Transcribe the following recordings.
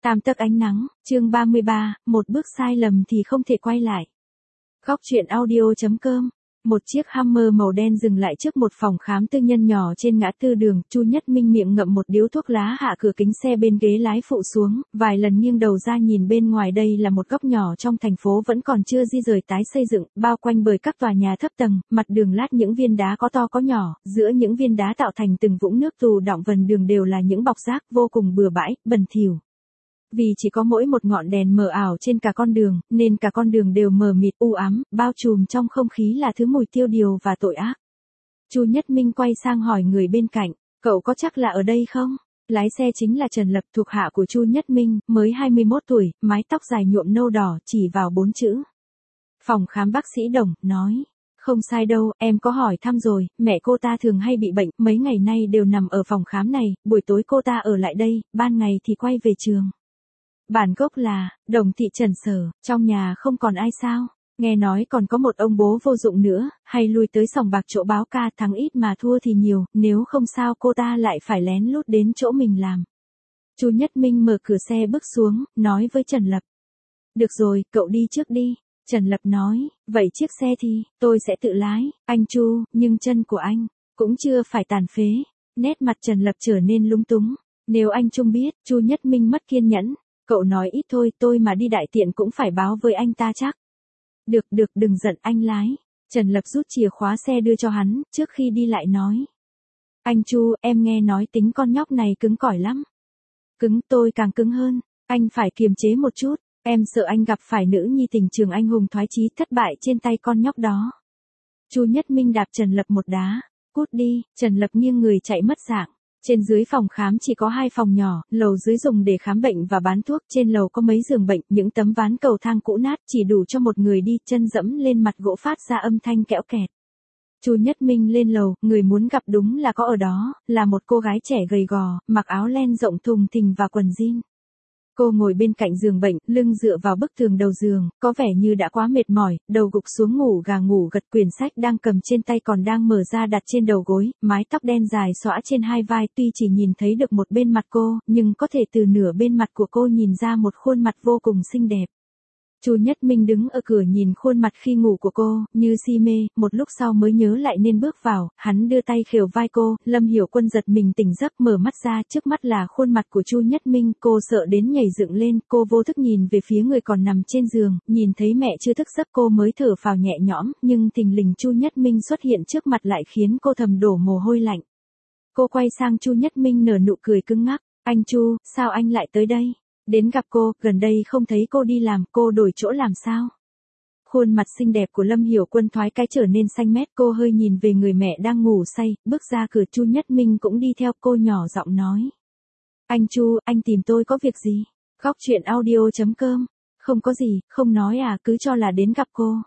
Tam tấc ánh nắng, chương 33, một bước sai lầm thì không thể quay lại. Góc truyện audio.com. Một chiếc Hummer màu đen dừng lại trước một phòng khám tư nhân nhỏ trên ngã tư đường. Chu Nhất Minh miệng ngậm một điếu thuốc lá, hạ cửa kính xe bên ghế lái phụ xuống, vài lần nghiêng đầu ra nhìn bên ngoài. Đây là một góc nhỏ trong thành phố vẫn còn chưa di rời tái xây dựng, bao quanh bởi các tòa nhà thấp tầng, mặt đường lát những viên đá có to có nhỏ, giữa những viên đá tạo thành từng vũng nước tù đọng vần đường đều là những bọc rác vô cùng bừa bãi, bẩn thỉu. Vì chỉ có mỗi một ngọn đèn mờ ảo trên cả con đường, nên cả con đường đều mờ mịt u ám, bao trùm trong không khí là thứ mùi tiêu điều và tội ác. Chu Nhất Minh quay sang hỏi người bên cạnh, cậu có chắc là ở đây không? Lái xe chính là Trần Lập, thuộc hạ của Chu Nhất Minh, mới 21 tuổi, mái tóc dài nhuộm nâu đỏ, chỉ vào 4 chữ. Phòng khám bác sĩ Đồng, nói. Không sai đâu, em có hỏi thăm rồi, mẹ cô ta thường hay bị bệnh, mấy ngày nay đều nằm ở phòng khám này, buổi tối cô ta ở lại đây, ban ngày thì quay về trường. Bản gốc là, Đồng thị Trần Sở, trong nhà không còn ai sao? Nghe nói còn có một ông bố vô dụng nữa, hay lui tới sòng bạc chỗ báo ca, thắng ít mà thua thì nhiều, nếu không sao cô ta lại phải lén lút đến chỗ mình làm. Chu Nhất Minh mở cửa xe bước xuống, nói với Trần Lập. Được rồi, cậu đi trước đi. Trần Lập nói, vậy chiếc xe thì, tôi sẽ tự lái. Anh Chu, nhưng chân của anh, cũng chưa phải tàn phế. Nét mặt Trần Lập trở nên lúng túng. Nếu anh Trung biết, Chu Nhất Minh mất kiên nhẫn. Cậu nói ít thôi, tôi mà đi đại tiện cũng phải báo với anh ta chắc. Được, đừng giận, anh lái. Trần Lập rút chìa khóa xe đưa cho hắn, trước khi đi lại nói. Anh Chu, em nghe nói tính con nhóc này cứng cỏi lắm. Cứng, tôi càng cứng hơn. Anh phải kiềm chế một chút. Em sợ anh gặp phải nữ nhi tình trường anh hùng thoái chí thất bại trên tay con nhóc đó. Chu Nhất Minh đạp Trần Lập một đá. Cút đi. Trần Lập nghiêng người chạy mất dạng. Trên dưới phòng khám chỉ có 2 phòng nhỏ, lầu dưới dùng để khám bệnh và bán thuốc, trên lầu có mấy giường bệnh, những tấm ván cầu thang cũ nát chỉ đủ cho một người đi, chân dẫm lên mặt gỗ phát ra âm thanh kẽo kẹt. Chu Nhất Minh lên lầu, người muốn gặp đúng là có ở đó, là một cô gái trẻ gầy gò, mặc áo len rộng thùng thình và quần jean. Cô ngồi bên cạnh giường bệnh, lưng dựa vào bức tường đầu giường, có vẻ như đã quá mệt mỏi, đầu gục xuống ngủ gà ngủ gật, quyển sách đang cầm trên tay còn đang mở ra đặt trên đầu gối, mái tóc đen dài xõa trên hai vai, tuy chỉ nhìn thấy được một bên mặt cô, nhưng có thể từ nửa bên mặt của cô nhìn ra một khuôn mặt vô cùng xinh đẹp. Chu Nhất Minh đứng ở cửa nhìn khuôn mặt khi ngủ của cô, như si mê, một lúc sau mới nhớ lại nên bước vào, hắn đưa tay khều vai cô, Lâm Hiểu Quân giật mình tỉnh giấc mở mắt ra, trước mắt là khuôn mặt của Chu Nhất Minh, cô sợ đến nhảy dựng lên, cô vô thức nhìn về phía người còn nằm trên giường, nhìn thấy mẹ chưa thức giấc cô mới thở phào nhẹ nhõm, nhưng thình lình Chu Nhất Minh xuất hiện trước mặt lại khiến cô thầm đổ mồ hôi lạnh. Cô quay sang Chu Nhất Minh nở nụ cười cứng ngắc, anh Chu, sao anh lại tới đây? Đến gặp cô, gần đây không thấy cô đi làm, cô đổi chỗ làm sao? Khuôn mặt xinh đẹp của Lâm Hiểu Quân thoái cái trở nên xanh mét, cô hơi nhìn về người mẹ đang ngủ say, bước ra cửa. Chu Nhất Minh cũng đi theo, cô nhỏ giọng nói. Anh Chu, anh tìm tôi có việc gì? Góc truyện audio.com. Không có gì, không nói à, cứ cho là đến gặp cô.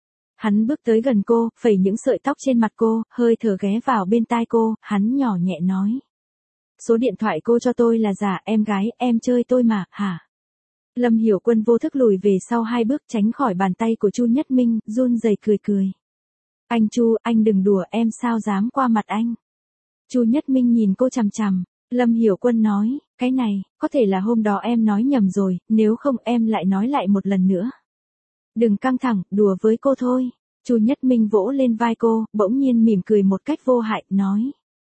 Hắn bước tới gần cô, phẩy những sợi tóc trên mặt cô, hơi thở ghé vào bên tai cô, hắn nhỏ nhẹ nói. Số điện thoại cô cho tôi là giả, em gái, em chơi tôi mà, hả? Lâm Hiểu Quân vô thức lùi về sau 2 bước tránh khỏi bàn tay của Chu Nhất Minh, run rẩy cười. Anh Chu, anh đừng đùa, em sao dám qua mặt anh? Chu Nhất Minh nhìn cô chằm chằm, Lâm Hiểu Quân nói, cái này, có thể là hôm đó em nói nhầm rồi, nếu không em lại nói lại một lần nữa. Đừng căng thẳng, đùa với cô thôi. Chu Nhất Minh vỗ lên vai cô, bỗng nhiên mỉm cười một cách vô hại, nói.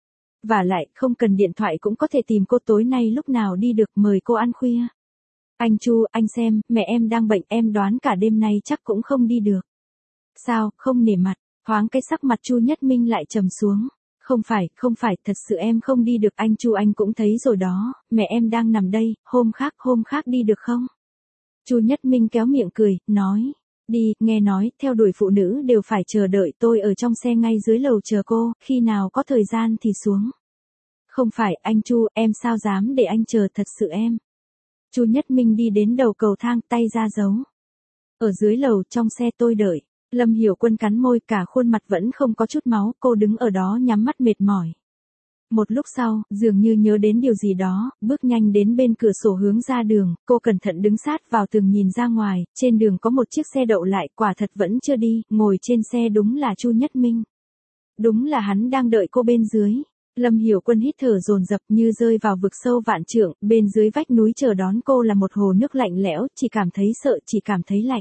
Vả lại, không cần điện thoại cũng có thể tìm cô, tối nay lúc nào đi được, mời cô ăn khuya. Anh Chu, anh xem, mẹ em đang bệnh, em đoán cả đêm nay chắc cũng không đi được. Sao, không nể mặt? Thoáng cái sắc mặt Chu Nhất Minh lại trầm xuống. Không phải, thật sự em không đi được, anh Chu, anh cũng thấy rồi đó, mẹ em đang nằm đây, hôm khác đi được không? Chu Nhất Minh kéo miệng cười, nói. Đi, nghe nói, theo đuổi phụ nữ đều phải chờ đợi, tôi ở trong xe ngay dưới lầu chờ cô, khi nào có thời gian thì xuống. Không phải, anh Chu, em sao dám để anh chờ, thật sự em. Chu Nhất Minh đi đến đầu cầu thang, tay ra giấu. Ở dưới lầu, trong xe tôi đợi. Lâm Hiểu Quân cắn môi, cả khuôn mặt vẫn không có chút máu, cô đứng ở đó nhắm mắt mệt mỏi. Một lúc sau, dường như nhớ đến điều gì đó, bước nhanh đến bên cửa sổ hướng ra đường, cô cẩn thận đứng sát vào tường nhìn ra ngoài, trên đường có một chiếc xe đậu lại, quả thật vẫn chưa đi, ngồi trên xe đúng là Chu Nhất Minh. Đúng là hắn đang đợi cô bên dưới. Lâm Hiểu Quân hít thở dồn dập như rơi vào vực sâu vạn trượng, bên dưới vách núi chờ đón cô là một hồ nước lạnh lẽo, chỉ cảm thấy sợ, chỉ cảm thấy lạnh.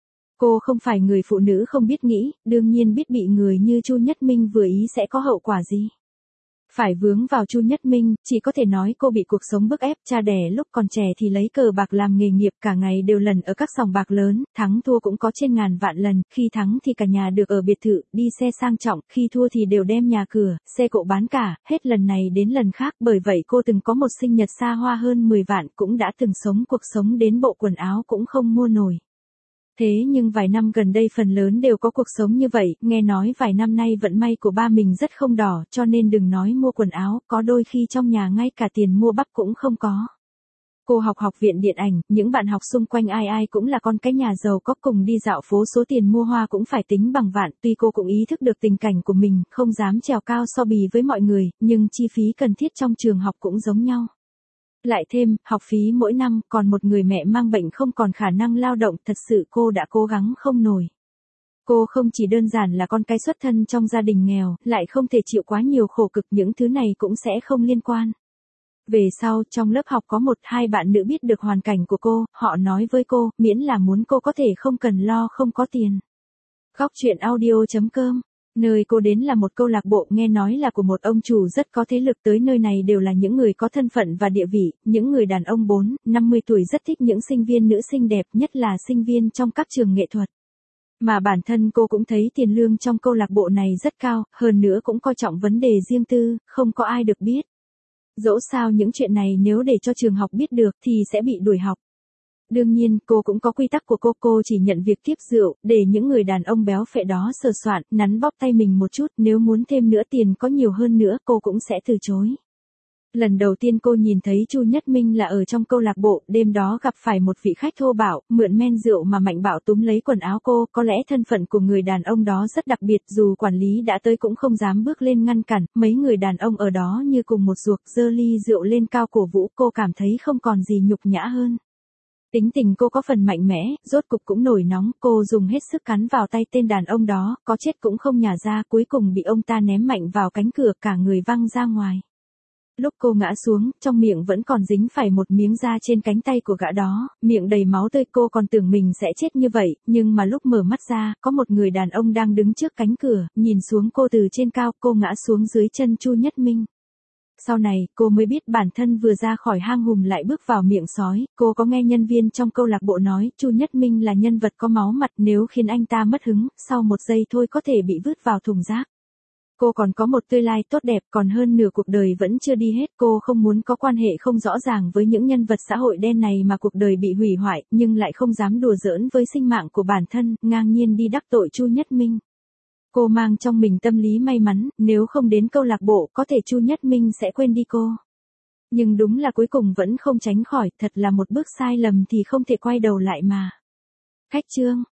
Cô không phải người phụ nữ không biết nghĩ, đương nhiên biết bị người như Chu Nhất Minh vừa ý sẽ có hậu quả gì. Phải vướng vào Chu Nhất Minh, chỉ có thể nói cô bị cuộc sống bức ép, cha đẻ lúc còn trẻ thì lấy cờ bạc làm nghề nghiệp, cả ngày đều lần ở các sòng bạc lớn, thắng thua cũng có trên ngàn vạn lần, khi thắng thì cả nhà được ở biệt thự, đi xe sang trọng, khi thua thì đều đem nhà cửa, xe cộ bán cả, hết lần này đến lần khác, bởi vậy cô từng có một sinh nhật xa hoa hơn 10 vạn, cũng đã từng sống cuộc sống đến bộ quần áo cũng không mua nổi. Thế nhưng vài năm gần đây phần lớn đều có cuộc sống như vậy, nghe nói vài năm nay vận may của ba mình rất không đỏ, cho nên đừng nói mua quần áo, có đôi khi trong nhà ngay cả tiền mua bắp cũng không có. Cô học học viện điện ảnh, những bạn học xung quanh ai ai cũng là con cái nhà giàu có, cùng đi dạo phố số tiền mua hoa cũng phải tính bằng vạn, tuy cô cũng ý thức được tình cảnh của mình, không dám trèo cao so bì với mọi người, nhưng chi phí cần thiết trong trường học cũng giống nhau. Lại thêm, học phí mỗi năm, còn một người mẹ mang bệnh không còn khả năng lao động, thật sự cô đã cố gắng không nổi. Cô không chỉ đơn giản là con cái xuất thân trong gia đình nghèo, lại không thể chịu quá nhiều khổ cực, những thứ này cũng sẽ không liên quan. Về sau, trong lớp học có một hai bạn nữ biết được hoàn cảnh của cô, họ nói với cô, miễn là muốn cô có thể không cần lo không có tiền. Góc truyện audio.com. Nơi cô đến là một câu lạc bộ nghe nói là của một ông chủ rất có thế lực, tới nơi này đều là những người có thân phận và địa vị, những người đàn ông 50 tuổi rất thích những sinh viên nữ xinh đẹp, nhất là sinh viên trong các trường nghệ thuật. Mà bản thân cô cũng thấy tiền lương trong câu lạc bộ này rất cao, hơn nữa cũng coi trọng vấn đề riêng tư, không có ai được biết. Dẫu sao những chuyện này nếu để cho trường học biết được thì sẽ bị đuổi học. Đương nhiên, cô cũng có quy tắc của cô chỉ nhận việc tiếp rượu, để những người đàn ông béo phệ đó sờ soạn, nắn bóp tay mình một chút, nếu muốn thêm nữa tiền có nhiều hơn nữa, cô cũng sẽ từ chối. Lần đầu tiên cô nhìn thấy Chu Nhất Minh là ở trong câu lạc bộ, đêm đó gặp phải một vị khách thô bạo, mượn men rượu mà mạnh bạo túm lấy quần áo cô, có lẽ thân phận của người đàn ông đó rất đặc biệt, dù quản lý đã tới cũng không dám bước lên ngăn cản, mấy người đàn ông ở đó như cùng một ruột, giơ ly rượu lên cao cổ vũ, cô cảm thấy không còn gì nhục nhã hơn. Tính tình cô có phần mạnh mẽ, rốt cục cũng nổi nóng, cô dùng hết sức cắn vào tay tên đàn ông đó, có chết cũng không nhả ra, cuối cùng bị ông ta ném mạnh vào cánh cửa, cả người văng ra ngoài. Lúc cô ngã xuống, trong miệng vẫn còn dính phải một miếng da trên cánh tay của gã đó, miệng đầy máu tươi, cô còn tưởng mình sẽ chết như vậy, nhưng mà lúc mở mắt ra, có một người đàn ông đang đứng trước cánh cửa, nhìn xuống cô từ trên cao, cô ngã xuống dưới chân Chu Nhất Minh. Sau này, cô mới biết bản thân vừa ra khỏi hang hùm lại bước vào miệng sói, cô có nghe nhân viên trong câu lạc bộ nói, Chu Nhất Minh là nhân vật có máu mặt, nếu khiến anh ta mất hứng, sau một giây thôi có thể bị vứt vào thùng rác. Cô còn có một tương lai tốt đẹp, còn hơn nửa cuộc đời vẫn chưa đi hết, cô không muốn có quan hệ không rõ ràng với những nhân vật xã hội đen này mà cuộc đời bị hủy hoại, nhưng lại không dám đùa giỡn với sinh mạng của bản thân, ngang nhiên đi đắc tội Chu Nhất Minh. Cô mang trong mình tâm lý may mắn, nếu không đến câu lạc bộ có thể Chu Nhất Minh sẽ quên đi cô. Nhưng đúng là cuối cùng vẫn không tránh khỏi, thật là một bước sai lầm thì không thể quay đầu lại mà. Khách chương